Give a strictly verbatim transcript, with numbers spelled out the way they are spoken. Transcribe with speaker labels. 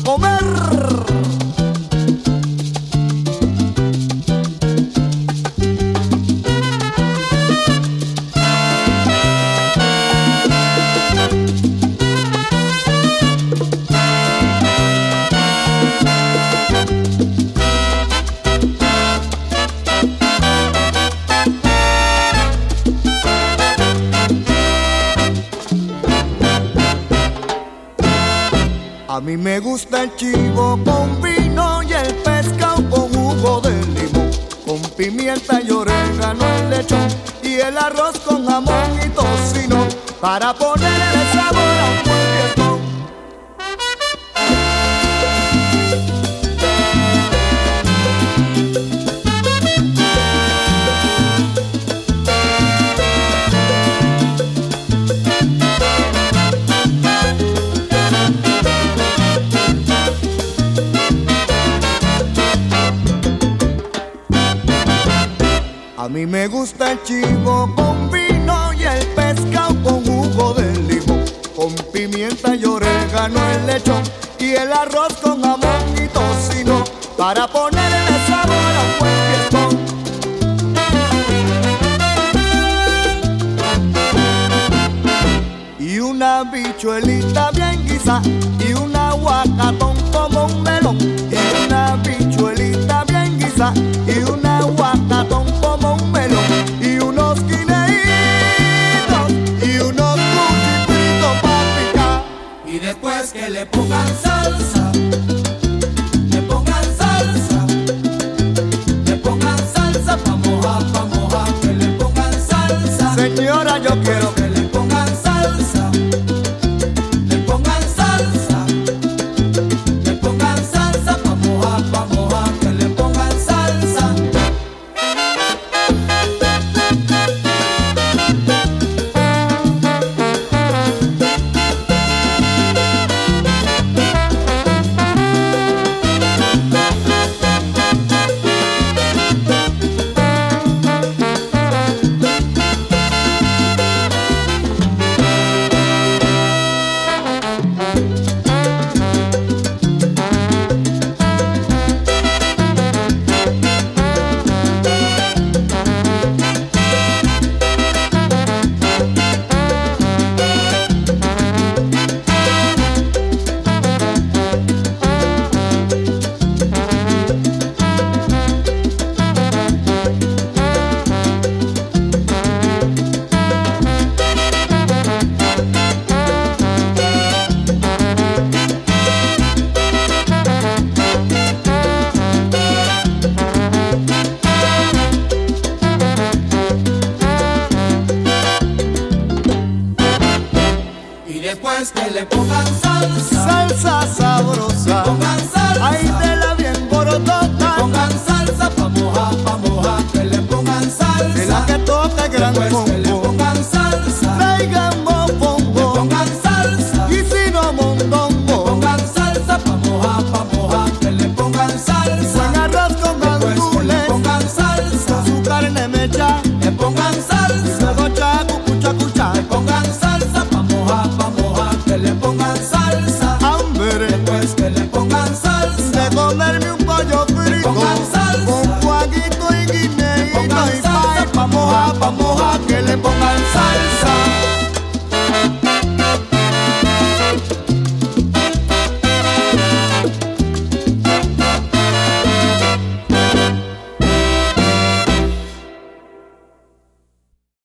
Speaker 1: comer. A mí me gusta el chivo con vino y el pescado con jugo de limón, con pimienta y orégano el lechón y el arroz con jamón y tocino, para ponerle sabor a un buen fiestón. A mí me gusta el chivo con vino y el pescado con jugo de limón, con pimienta y orégano el lechón y el arroz con jamón y tocino, para ponerle sabor a un buen fiestón. Y una bichuelita bien guisa y un aguacatón como un melón, y una bichuelita bien guisa y un aguacatón como un melón, y unos guineitos y unos cuchipritos para picar.
Speaker 2: Y después que le pongan salsa, le pongan salsa, le pongan salsa pa' mojar, pa' mojar, que le pongan salsa.
Speaker 1: Señora, yo quiero
Speaker 2: que le pongan salsa, le pongan salsa, le pongan salsa pa' mojar, pa' mojar, que le pongan salsa. Y después que le pongan salsa,
Speaker 1: salsa sabrosa,
Speaker 2: le pongan salsa.
Speaker 1: ay, de